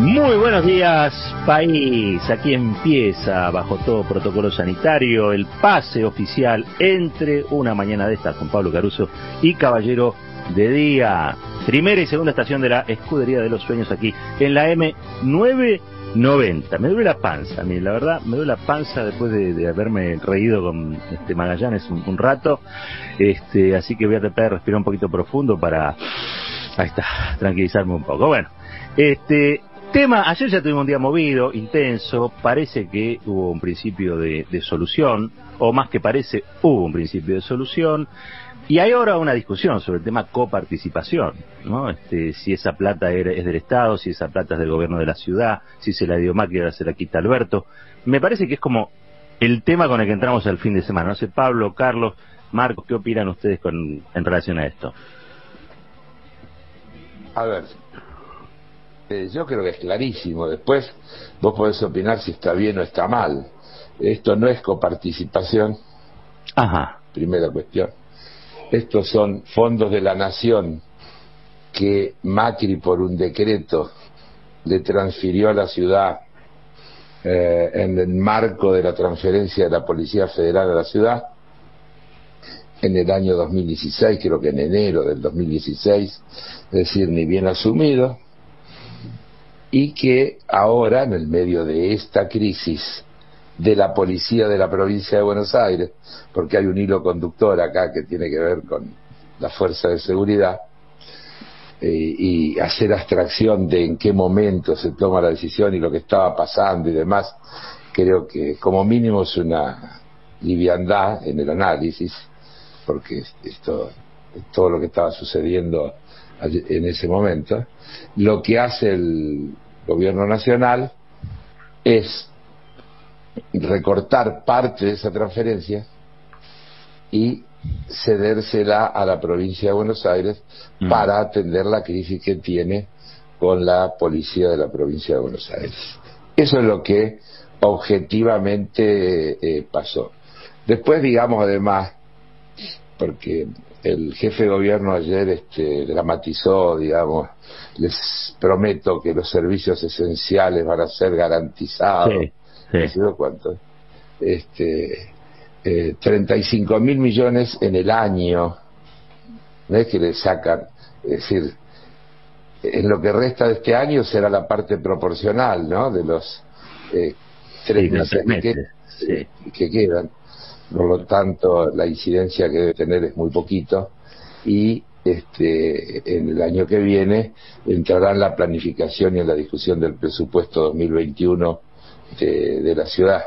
Muy buenos días, país. Aquí empieza, bajo todo protocolo sanitario, el pase oficial entre una mañana de estas con Pablo Caruso y Caballero de Día. Primera y segunda estación de la Escudería de los Sueños aquí en la M990. Me duele la panza, a mí, la verdad, me duele la panza después de haberme reído con Magallanes un rato. Así que voy a tratar de respirar un poquito profundo para, ahí está, tranquilizarme un poco. Bueno, tema, ayer ya tuvimos un día movido, intenso, parece que hubo un principio de solución, o más que parece, hubo un principio de solución, y hay ahora una discusión sobre el tema coparticipación, ¿no? Si esa plata es del Estado, si esa plata es del gobierno de la ciudad, si se la dio Macri, ahora se la quita Alberto. Me parece que es como el tema con el que entramos al fin de semana. No sé, Pablo, Carlos, Marcos, ¿qué opinan ustedes en relación a esto? A ver, yo creo que es clarísimo. Después vos podés opinar si está bien o está mal. Esto no es coparticipación. Ajá. Primera cuestión. Estos son fondos de la nación que Macri por un decreto le transfirió a la ciudad en el marco de la transferencia de la Policía Federal a la ciudad en el año 2016, creo que en enero del 2016, es decir, ni bien asumido, y que ahora, en el medio de esta crisis de la policía de la provincia de Buenos Aires, porque hay un hilo conductor acá que tiene que ver con la fuerza de seguridad, y hacer abstracción de en qué momento se toma la decisión y lo que estaba pasando y demás, creo que como mínimo es una liviandad en el análisis, porque esto es todo lo que estaba sucediendo en ese momento. Lo que hace el gobierno nacional es recortar parte de esa transferencia y cedérsela a la provincia de Buenos Aires para atender la crisis que tiene con la policía de la provincia de Buenos Aires. Eso es lo que objetivamente pasó. Después, digamos, además, porque el jefe de gobierno ayer dramatizó, digamos, les prometo que los servicios esenciales van a ser garantizados. Sí. ¿No sé cuánto? 35.000 millones en el año, no es que le sacan, es decir, en lo que resta de este año será la parte proporcional, ¿no? De los 3 meses que quedan. Por lo tanto, la incidencia que debe tener es muy poquito, y en el año que viene entrará en la planificación y en la discusión del presupuesto 2021 de la ciudad.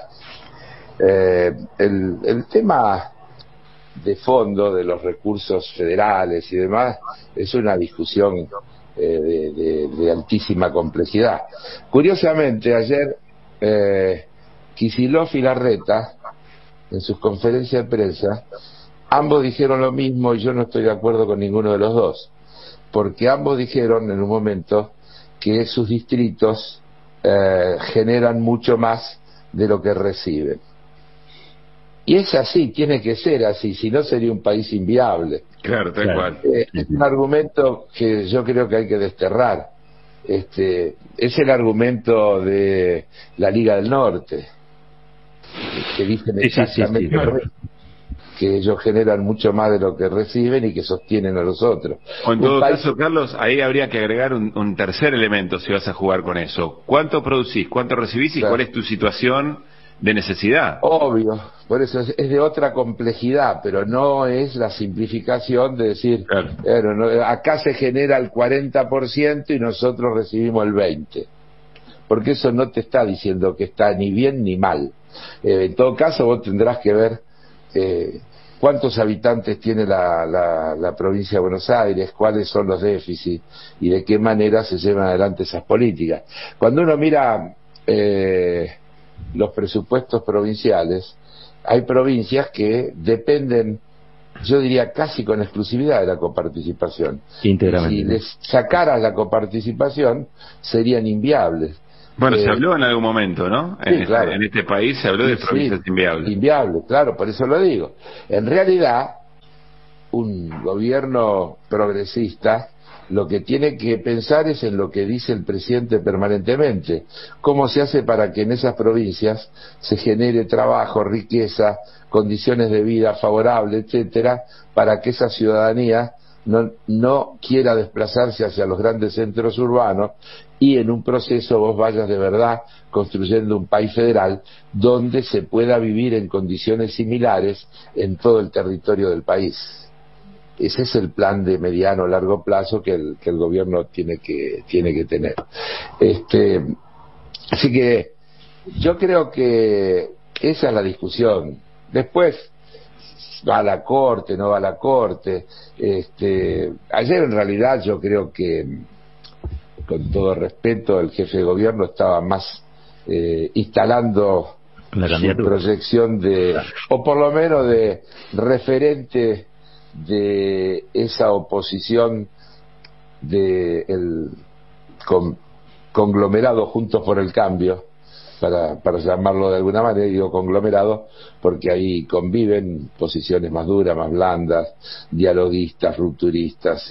El tema de fondo de los recursos federales y demás es una discusión de altísima complejidad. Curiosamente, ayer Kicillof y Larreta, en sus conferencias de prensa, ambos dijeron lo mismo, y yo no estoy de acuerdo con ninguno de los dos, porque ambos dijeron en un momento que sus distritos generan mucho más de lo que reciben. Y es así, tiene que ser así, si no sería un país inviable. Claro, tal cual. Es un argumento que yo creo que hay que desterrar. Es el argumento de la Liga del Norte, que dicen exactamente que ellos generan mucho más de lo que reciben y que sostienen a los otros. O en todo caso, Carlos, ahí habría que agregar un tercer elemento si vas a jugar con eso. ¿Cuánto producís, cuánto recibís y cuál es tu situación de necesidad? Obvio, por eso es de otra complejidad, pero no es la simplificación de decir, acá se genera el 40% y nosotros recibimos el 20%, porque eso no te está diciendo que está ni bien ni mal. En todo caso, vos tendrás que ver cuántos habitantes tiene la provincia de Buenos Aires, cuáles son los déficits y de qué manera se llevan adelante esas políticas. Cuando uno mira los presupuestos provinciales, hay provincias que dependen, yo diría casi con exclusividad, de la coparticipación. Íntegramente. Si les sacaras la coparticipación, serían inviables. Bueno, se habló en algún momento, ¿no? Sí, claro. En este país se habló de provincias inviables. Inviables, claro, por eso lo digo. En realidad, un gobierno progresista lo que tiene que pensar es en lo que dice el presidente permanentemente. ¿Cómo se hace para que en esas provincias se genere trabajo, riqueza, condiciones de vida favorables, etcétera, para que esa ciudadanía no quiera desplazarse hacia los grandes centros urbanos y en un proceso vos vayas de verdad construyendo un país federal donde se pueda vivir en condiciones similares en todo el territorio del país? Ese es el plan de mediano o largo plazo que el gobierno tiene que tener. Así que yo creo que esa es la discusión. Después va a la Corte, no va a la Corte. Ayer en realidad yo creo que, con todo respeto, el jefe de gobierno estaba más instalando su proyección o por lo menos de referente de esa oposición del conglomerado Juntos por el Cambio, para llamarlo de alguna manera. Digo conglomerado porque ahí conviven posiciones más duras, más blandas, dialoguistas, rupturistas,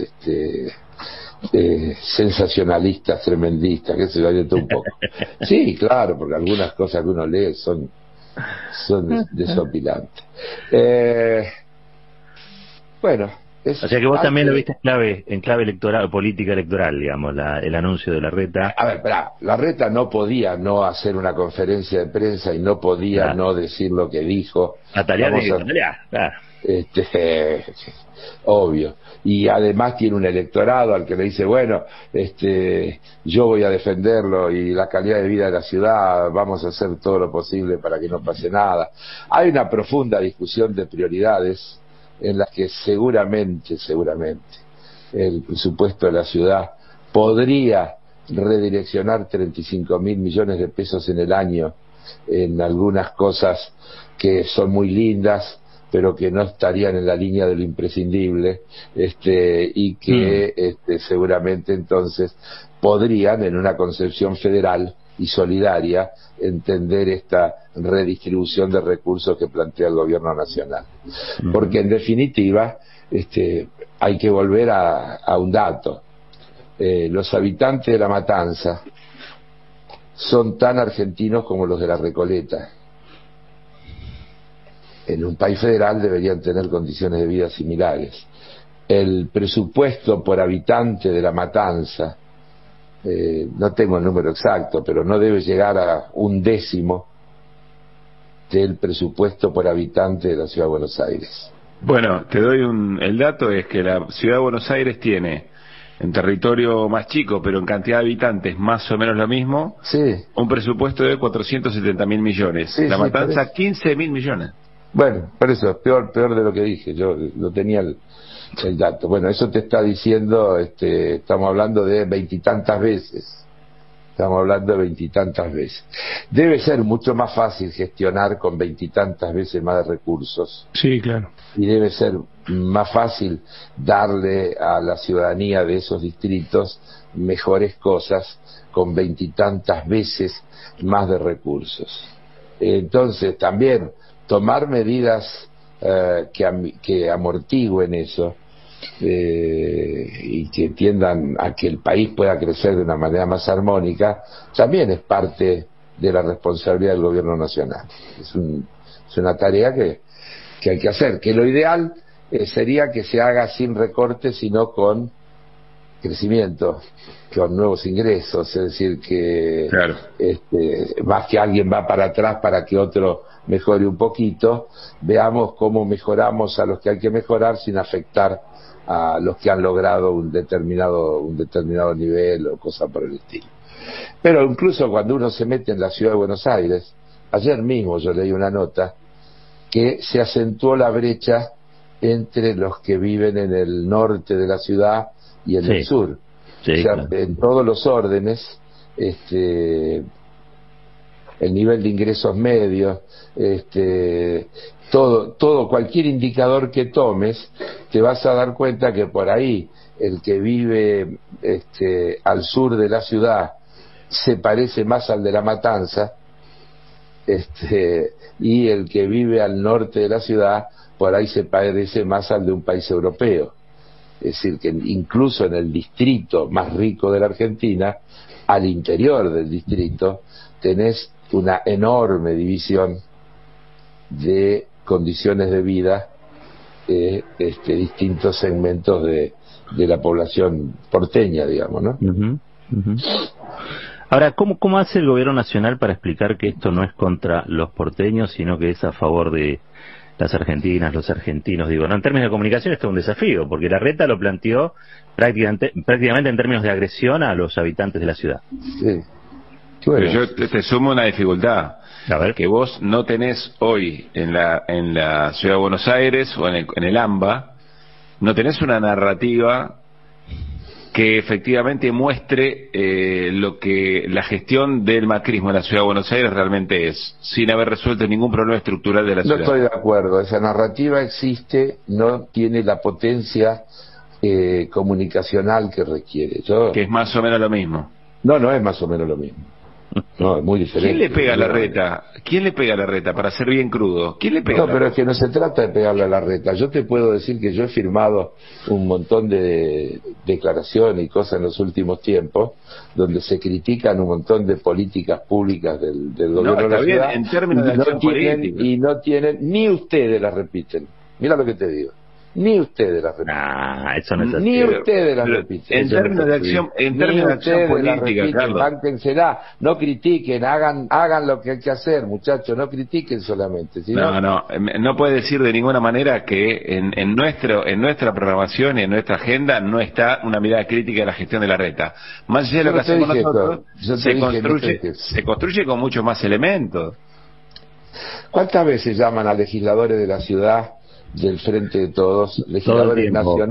sensacionalistas, tremendistas, qué sé yo, de todo un poco. Sí, claro, porque algunas cosas que uno lee son desopilantes. Bueno, o sea que vos también lo viste en clave electoral, política electoral, digamos, el anuncio de Larreta. A ver, Larreta no podía no hacer una conferencia de prensa y no podía no decir lo que dijo. Claro. Obvio. Y además tiene un electorado al que le dice, bueno, yo voy a defenderlo y la calidad de vida de la ciudad, vamos a hacer todo lo posible para que no pase nada. Hay una profunda discusión de prioridades en las que seguramente el presupuesto de la ciudad podría redireccionar 35.000 millones de pesos en el año en algunas cosas que son muy lindas, pero que no estarían en la línea de lo imprescindible, y que seguramente entonces podrían, en una concepción federal y solidaria, entender esta redistribución de recursos que plantea el gobierno nacional. Porque en definitiva hay que volver a un dato. Los habitantes de La Matanza son tan argentinos como los de La Recoleta. En un país federal deberían tener condiciones de vida similares. El presupuesto por habitante de La Matanza, no tengo el número exacto, pero no debe llegar a 1/10 del presupuesto por habitante de la Ciudad de Buenos Aires. Bueno, te doy el dato, es que la Ciudad de Buenos Aires tiene, en territorio más chico, pero en cantidad de habitantes más o menos lo mismo, un presupuesto de 470.000 millones. La Matanza, 15.000 millones. Bueno, por eso, es peor de lo que dije, yo no tenía el dato. Bueno, eso te está diciendo, estamos hablando de 20 y tantas veces. Debe ser mucho más fácil gestionar con 20 y tantas veces más de recursos. Sí, claro. Y debe ser más fácil darle a la ciudadanía de esos distritos mejores cosas con 20 y tantas veces más de recursos. Entonces, también tomar medidas que amortigüen eso, y que tiendan a que el país pueda crecer de una manera más armónica, también es parte de la responsabilidad del gobierno nacional. Es una tarea que hay que hacer, que lo ideal sería que se haga sin recortes, sino con crecimiento, con nuevos ingresos, es decir, que claro, más que alguien va para atrás para que otro mejore un poquito, veamos cómo mejoramos a los que hay que mejorar sin afectar a los que han logrado un determinado nivel o cosa por el estilo. Pero incluso cuando uno se mete en la Ciudad de Buenos Aires, ayer mismo yo leí una nota que se acentuó la brecha entre los que viven en el norte de la ciudad y en el sur. O sea, claro, en todos los órdenes, el nivel de ingresos medios, cualquier indicador que tomes, te vas a dar cuenta que por ahí el que vive al sur de la ciudad se parece más al de La Matanza, y el que vive al norte de la ciudad por ahí se parece más al de un país europeo. Es decir, que incluso en el distrito más rico de la Argentina, al interior del distrito, tenés una enorme división de condiciones de vida, distintos segmentos de la población porteña, digamos, ¿no? Uh-huh, uh-huh. Ahora, ¿cómo hace el gobierno nacional para explicar que esto no es contra los porteños, sino que es a favor de las argentinas, los argentinos? Digo, no, en términos de comunicación esto es un desafío, porque Larreta lo planteó prácticamente en términos de agresión a los habitantes de la ciudad. Sí. Bueno. Pero yo te sumo una dificultad. A ver. Que vos no tenés hoy en la ciudad de Buenos Aires o en el AMBA, no tenés una narrativa que efectivamente muestre lo que la gestión del macrismo en la ciudad de Buenos Aires realmente es, sin haber resuelto ningún problema estructural de la ciudad. No estoy de acuerdo, esa narrativa existe, no tiene la potencia comunicacional que requiere. Que es más o menos lo mismo. No es más o menos lo mismo. No, es muy diferente. ¿Quién le pega a Larreta? ¿Quién le pega a Larreta? Para ser bien crudo, ¿quién le pega? No, pero es que no se trata de pegarle a Larreta. Yo te puedo decir que yo he firmado un montón de declaraciones y cosas en los últimos tiempos donde se critican un montón de políticas públicas del gobierno de la ciudad. En términos de acción política. Y no tienen, ni ustedes las repiten. Mira lo que te digo. Ni ustedes las repiten. Eso no es así. Ni ustedes las repiten. En términos de acción, política, Carlos. Bánquensela, no critiquen, hagan lo que hay que hacer, muchachos, no critiquen solamente. No puede decir de ninguna manera que en nuestra programación y en nuestra agenda no está una mirada crítica de la gestión de Larreta. Más allá de lo que hacemos nosotros, se construye con muchos más elementos. ¿Cuántas veces llaman a legisladores de la ciudad del Frente de Todos, legisladores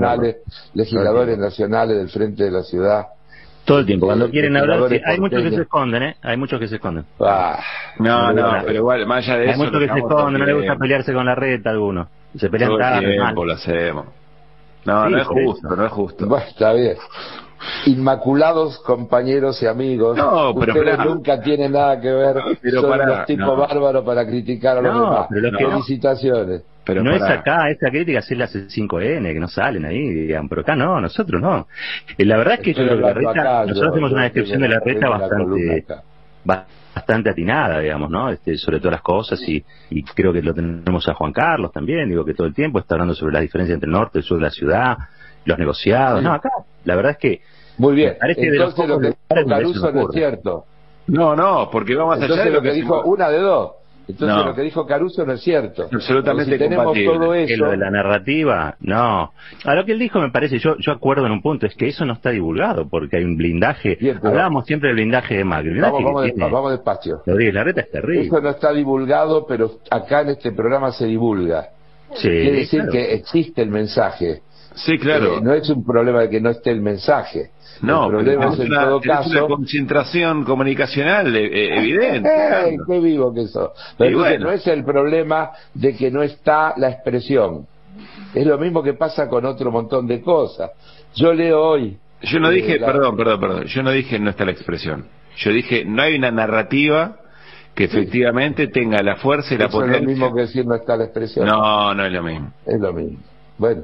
nacionales del Frente de la ciudad? Todo el tiempo, cuando quieren hablar, sí, hay muchos que se esconden, hay muchos que se esconden. Pero igual, más allá de eso, hay muchos que se esconden, no les gusta pelearse con Larreta a algunos, se pelean todo tarde, el tiempo lo hacemos. No es justo. Bueno, está bien. Inmaculados compañeros y amigos, ustedes nunca tienen nada que ver, son los tipos bárbaros para criticar a los demás. Felicitaciones. Pero no es acá, esa crítica es la C5N, que no salen ahí, digan, pero acá no, nosotros no. La verdad es que nosotros hacemos una descripción de Larreta bastante atinada, digamos, ¿no? Sobre todas las cosas, y creo que lo tenemos a Juan Carlos también, digo que todo el tiempo está hablando sobre la diferencia entre el norte y el sur de la ciudad, los negociados. No, acá, la verdad es que... Muy bien, entonces lo que dijo Caruso no es cierto. No, porque va más allá de lo que dijo una de dos. Entonces lo que dijo Caruso no es cierto. Absolutamente compatible. Todo eso, lo de la narrativa, no. A lo que él dijo me parece, yo acuerdo en un punto, es que eso no está divulgado, porque hay un blindaje. Bien, hablábamos siempre del blindaje de Macri. Vamos despacio. Lo de Larreta es terrible. Eso no está divulgado, pero acá en este programa se divulga. Sí, quiere decir que existe el mensaje. Sí, claro. No es un problema de que no esté el mensaje. No, pero es una concentración comunicacional evidente. Qué vivo que sos. Pero no es el problema de que no está la expresión. Es lo mismo que pasa con otro montón de cosas. Yo leo hoy... Yo no dije, perdón, yo no dije no está la expresión. Yo dije no hay una narrativa que efectivamente tenga la fuerza y la potencia. Es lo mismo que decir no está la expresión. No es lo mismo. Es lo mismo. Bueno,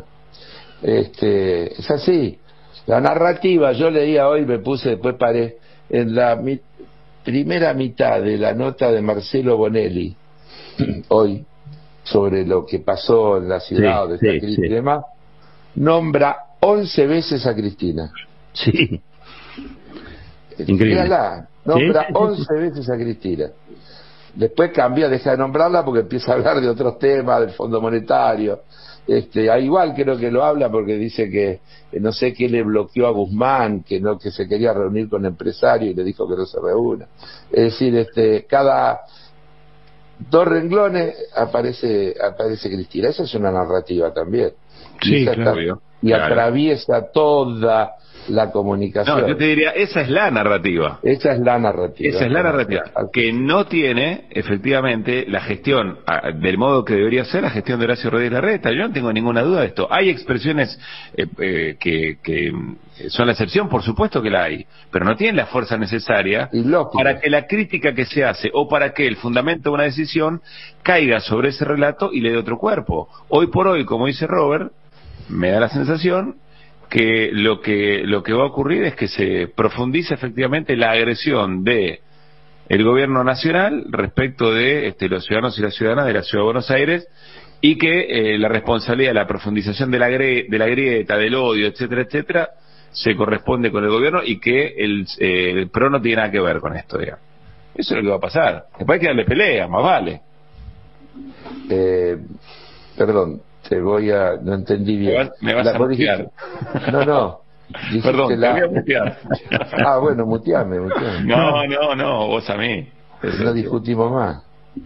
es así. La narrativa, yo leía hoy, después paré, en la primera mitad de la nota de Marcelo Bonelli, hoy, sobre lo que pasó en la ciudad de esta crisis y demás, nombra 11 veces a Cristina. Sí. Increíble. Nombra 11 veces a Cristina. Después deja de nombrarla porque empieza a hablar de otros temas, del Fondo Monetario. Igual creo que lo habla porque dice que no sé qué le bloqueó a Guzmán, que se quería reunir con empresarios y le dijo que no se reúna. Es decir, cada 2 renglones aparece Cristina. Esa es una narrativa también. Sí, claro. Atraviesa toda la comunicación. No, yo te diría, esa es la narrativa. Esa es la narrativa. Que no tiene, efectivamente, la gestión del modo que debería ser la gestión de Horacio Rodríguez Larreta. Yo no tengo ninguna duda de esto. Hay expresiones que son la excepción, por supuesto que la hay, pero no tienen la fuerza necesaria para que la crítica que se hace o para que el fundamento de una decisión caiga sobre ese relato y le dé otro cuerpo. Hoy por hoy, como dice Robert, me da la sensación que lo que va a ocurrir es que se profundice efectivamente la agresión de el gobierno nacional respecto de los ciudadanos y las ciudadanas de la Ciudad de Buenos Aires, y que la responsabilidad de la profundización de la grieta, del odio, etcétera, etcétera, se corresponde con el gobierno, y que el PRO no tiene nada que ver con esto, digamos. Eso es lo que va a pasar. Después hay que darle pelea, más vale. Perdón, no entendí bien. Me vas a mutear. No. Perdón, te voy a mutear. Bueno, muteame. No, vos a mí. No discutimos más.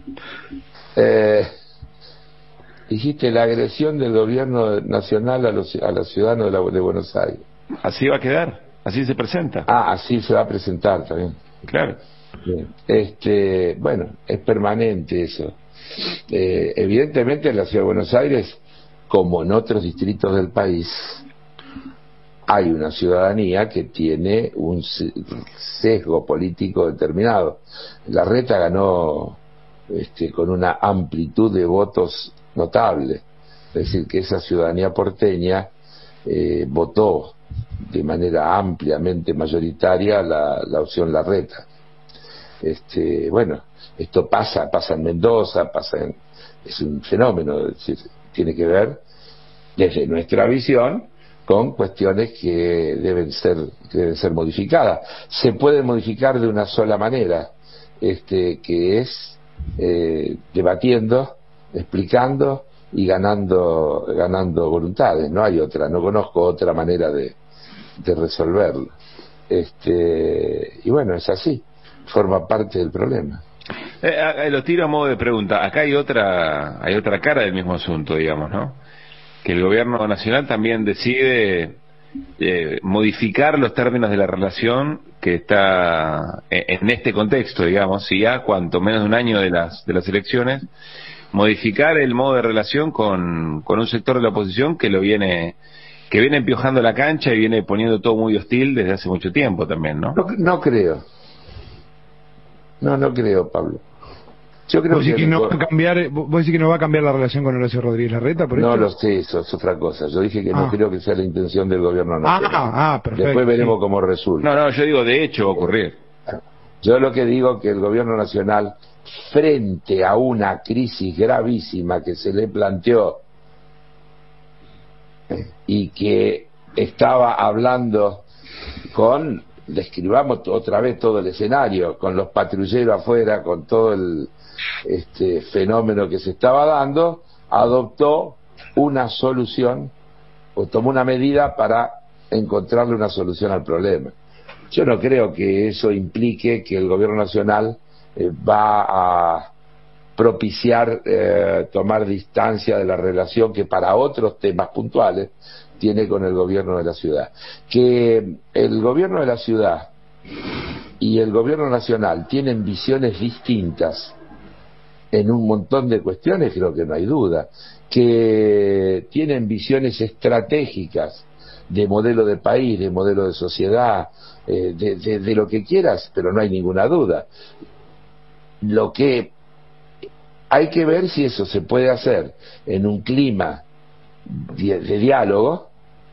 Dijiste la agresión del gobierno nacional a los ciudadanos de Buenos Aires. Así va a quedar, así se presenta. Así se va a presentar también. Claro. Bien. Bueno, es permanente eso. Evidentemente en la Ciudad de Buenos Aires, como en otros distritos del país, hay una ciudadanía que tiene un sesgo político determinado. Larreta ganó con una amplitud de votos notable, es decir, que esa ciudadanía porteña votó de manera ampliamente mayoritaria la opción Larreta. Bueno, esto pasa en Mendoza, es un fenómeno, es decir, tiene que ver desde nuestra visión con cuestiones que deben ser modificadas. Se puede modificar de una sola manera, que es debatiendo, explicando y ganando voluntades. No hay otra, no conozco otra manera de resolverlo. Y bueno, es así, forma parte del problema. Lo tiro a modo de pregunta. Acá hay otra cara del mismo asunto, digamos, ¿no? Que el gobierno nacional también decide modificar los términos de la relación que está en este contexto, digamos, y ya cuanto menos de un año de las elecciones, modificar el modo de relación con un sector de la oposición que viene empiojando la cancha y viene poniendo todo muy hostil desde hace mucho tiempo también, ¿no? No creo. No creo, Pablo. Yo creo que no va a cambiar. ¿Vos decís que no va a cambiar la relación con Horacio Rodríguez Larreta por esto? No lo sé, eso es otra cosa. Yo dije que no creo que sea la intención del gobierno nacional. Perfecto. Después veremos cómo resulta. No, yo digo de hecho va a ocurrir. Yo lo que digo que el gobierno nacional, frente a una crisis gravísima que se le planteó y que estaba hablando describamos otra vez todo el escenario, con los patrulleros afuera, con todo el fenómeno que se estaba dando, adoptó una solución o tomó una medida para encontrarle una solución al problema. Yo no creo que eso implique que el gobierno nacional va a propiciar tomar distancia de la relación que para otros temas puntuales tiene con el gobierno de la ciudad. Que el gobierno de la ciudad y el gobierno nacional tienen visiones distintas en un montón de cuestiones, creo que no hay duda. Que tienen visiones estratégicas de modelo de país, de modelo de sociedad, de lo que quieras, pero no hay ninguna duda. Lo que hay que ver si eso se puede hacer en un clima de diálogo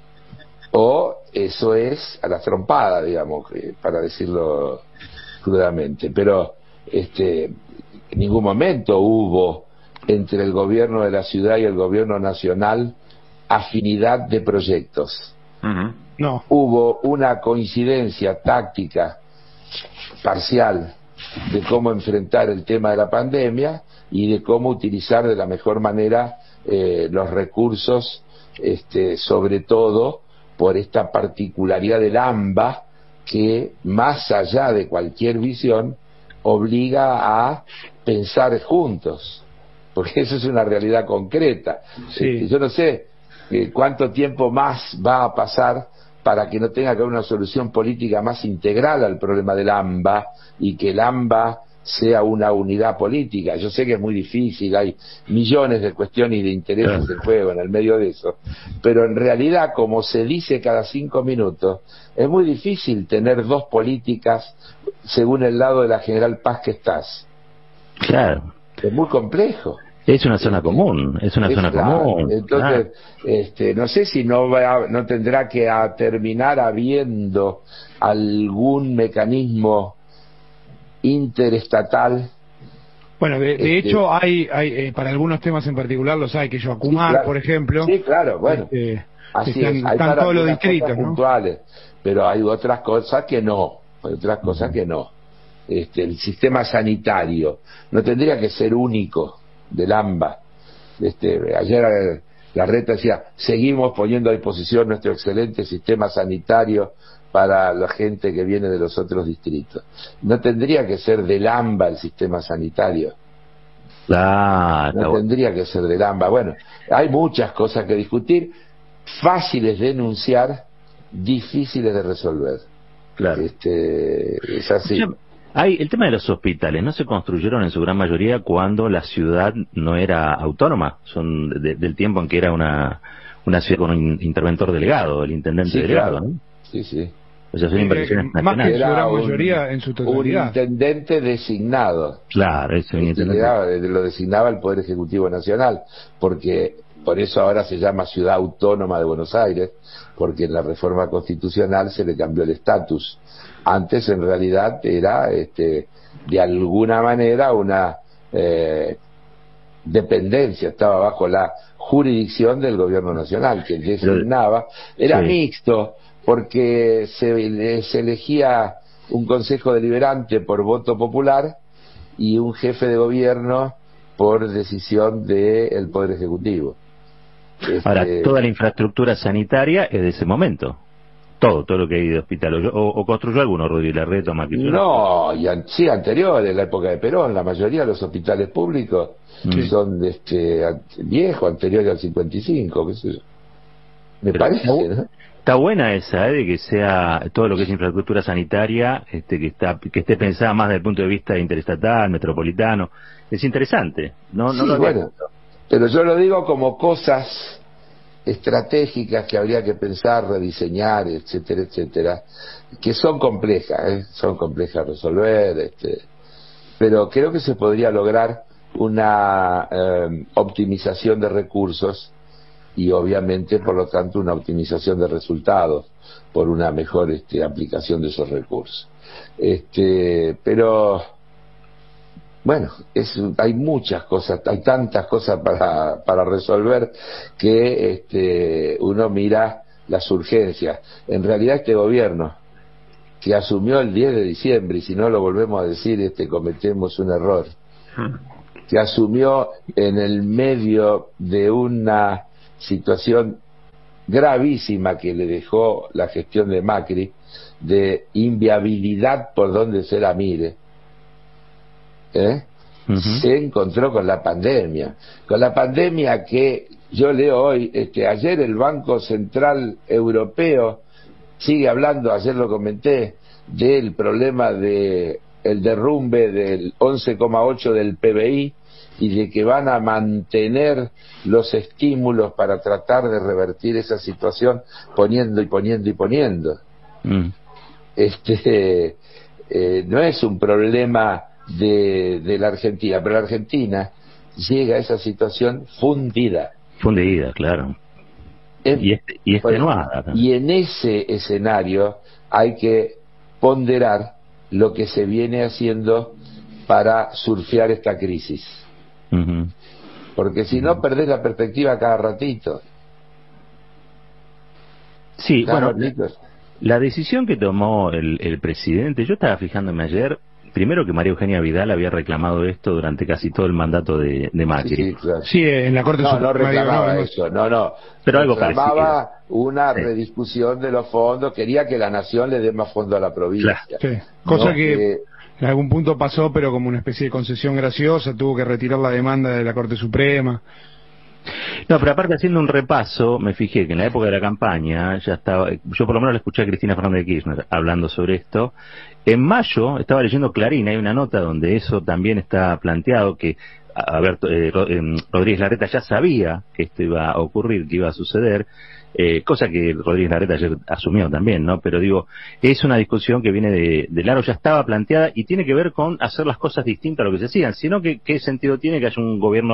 o eso es a la trompada, digamos, para decirlo crudamente. Pero en ningún momento hubo entre el gobierno de la ciudad y el gobierno nacional afinidad de proyectos. Uh-huh. No. Hubo una coincidencia táctica parcial de cómo enfrentar el tema de la pandemia y de cómo utilizar de la mejor manera los recursos, sobre todo por esta particularidad del AMBA que, más allá de cualquier visión, obliga a pensar juntos, porque eso es una realidad concreta. Sí. Yo no sé cuánto tiempo más va a pasar para que no tenga que haber una solución política más integral al problema del AMBA y que el AMBA sea una unidad política. Yo sé que es muy difícil, hay millones de cuestiones y de intereses en juego en el medio de eso, pero en realidad, como se dice cada 5 minutos, es muy difícil tener dos políticas según el lado de la General Paz que estás. Claro. Es muy complejo. Es una zona común, es una zona común. Entonces, no sé si no tendrá que terminar habiendo algún mecanismo interestatal. Bueno, de hecho hay para algunos temas en particular los hay, que Yoacumar, sí, claro, por ejemplo. Sí, claro, bueno. Así están todos los distritos, ¿no? Puntuales, pero hay otras cosas que no, el sistema sanitario no tendría que ser único del AMBA. Ayer Larreta decía, seguimos poniendo a disposición nuestro excelente sistema sanitario para la gente que viene de los otros distritos. No tendría que ser del AMBA el sistema sanitario. Claro. No tendría que ser del AMBA. Bueno, hay muchas cosas que discutir, fáciles de enunciar, difíciles de resolver. Claro. Es así. El tema de los hospitales, ¿no se construyeron en su gran mayoría cuando la ciudad no era autónoma? Son del tiempo en que era una ciudad con un interventor delegado, el intendente delegado, claro, ¿no? Sí, sí. O sea, son inversiones nacionales. Más que la gran mayoría en su totalidad. Un intendente designado. Claro, eso, un intendente. Lo designaba el Poder Ejecutivo Nacional, porque por eso ahora se llama Ciudad Autónoma de Buenos Aires, porque en la reforma constitucional se le cambió el estatus. Antes en realidad era de alguna manera una dependencia, estaba bajo la jurisdicción del gobierno nacional, que designaba, era mixto, porque se elegía un consejo deliberante por voto popular y un jefe de gobierno por decisión del Poder Ejecutivo. Ahora, toda la infraestructura sanitaria es de ese momento. Todo lo que hay de hospital. ¿O construyó alguno, Rodríguez Larreta o Macri? No, sí, anterior, en la época de Perón. La mayoría de los hospitales públicos son viejos, anteriores al 55, qué sé yo. Me parece, ¿no? Está buena esa, de que sea todo lo que es infraestructura sanitaria, que esté pensada más desde el punto de vista interestatal, metropolitano. Es interesante. No lo bueno, pero yo lo digo como cosas estratégicas que habría que pensar, rediseñar, etcétera, etcétera, que son complejas de resolver, pero creo que se podría lograr una optimización de recursos y obviamente por lo tanto una optimización de resultados por una mejor aplicación de esos recursos. Pero bueno, hay muchas cosas, hay tantas cosas para resolver que uno mira las urgencias. En realidad este gobierno que asumió el 10 de diciembre, y si no lo volvemos a decir, cometemos un error, que asumió en el medio de una situación gravísima que le dejó la gestión de Macri, de inviabilidad por donde se la mire, se encontró con la pandemia que yo leo hoy, ayer el Banco Central Europeo sigue hablando, ayer lo comenté, del problema de el derrumbe del 11,8 del PBI y de que van a mantener los estímulos para tratar de revertir esa situación poniendo y poniendo y poniendo. No es un problema de la Argentina, pero la Argentina llega a esa situación fundida, claro, y extenuada. Y en ese escenario hay que ponderar lo que se viene haciendo para surfear esta crisis, porque si no perdés la perspectiva cada ratito. Sí, bueno, la decisión que tomó el presidente, yo estaba fijándome ayer, primero que María Eugenia Vidal había reclamado esto durante casi todo el mandato de Macri. Sí, claro. Sí, en la Corte Suprema. No reclamaba eso, no. Pero algo reclamaba una rediscusión de los fondos, quería que la nación le dé más fondo a la provincia. Claro. Sí. Cosa que en algún punto pasó, pero como una especie de concesión graciosa, tuvo que retirar la demanda de la Corte Suprema. No, pero aparte haciendo un repaso, me fijé que en la época de la campaña ya estaba, yo por lo menos la escuché a Cristina Fernández de Kirchner hablando sobre esto. En mayo estaba leyendo Clarín, hay una nota donde eso también está planteado, que Rodríguez Larreta ya sabía que esto iba a ocurrir, que iba a suceder, cosa que Rodríguez Larreta ayer asumió también, ¿no? Pero digo, es una discusión que viene de largo, ya estaba planteada y tiene que ver con hacer las cosas distintas a lo que se hacían, sino que qué sentido tiene que haya un gobierno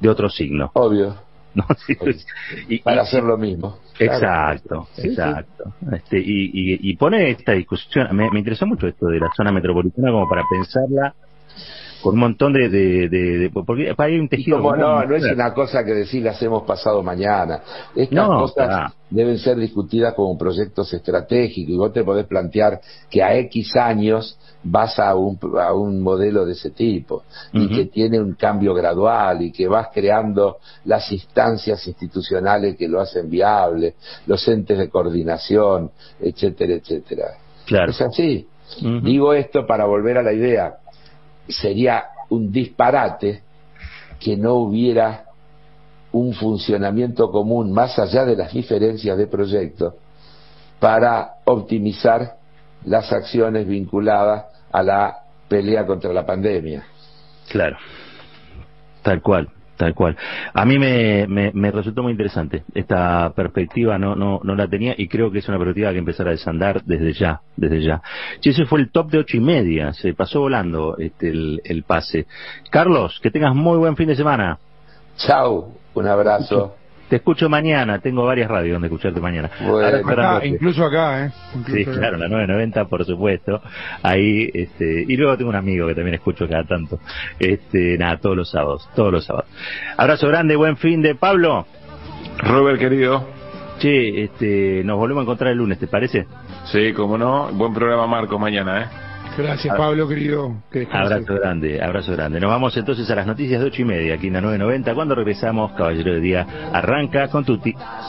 de otro signo. Obvio. ¿No? Sí, para hacer lo mismo. Exacto, claro. Exacto. Y pone esta discusión, me interesó mucho esto de la zona metropolitana como para pensarla con un montón porque hay un tejido como común, no es una cosa que decir la hacemos pasado mañana. Estas cosas deben ser discutidas como proyectos estratégicos, y vos te podés plantear que a X años vas a un modelo de ese tipo, y que tiene un cambio gradual, y que vas creando las instancias institucionales que lo hacen viable, los entes de coordinación, etcétera, etcétera. Claro. Es así. Digo esto para volver a la idea. Sería un disparate que no hubiera un funcionamiento común más allá de las diferencias de proyecto para optimizar las acciones vinculadas a la pelea contra la pandemia. Claro, tal cual. A mí me resultó muy interesante esta perspectiva, no la tenía, y creo que es una perspectiva que empezar a desandar desde ya. Che, ese fue el top de 8:30, se pasó volando el pase. Carlos, que tengas muy buen fin de semana. Chau, un abrazo. Te escucho mañana, tengo varias radios donde escucharte mañana. Bueno, incluso acá, Sí, claro, la 990, por supuesto. Ahí, y luego tengo un amigo que también escucho cada tanto. Todos los sábados. Abrazo grande, buen fin de Pablo. Robert, querido. Che, nos volvemos a encontrar el lunes, ¿te parece? Sí, cómo no. Buen programa, Marcos, mañana, Gracias, Pablo, querido. Abrazo grande. Nos vamos entonces a las noticias de 8:30 aquí en la 990. Cuando regresamos, Caballero de Día arranca con Tutti.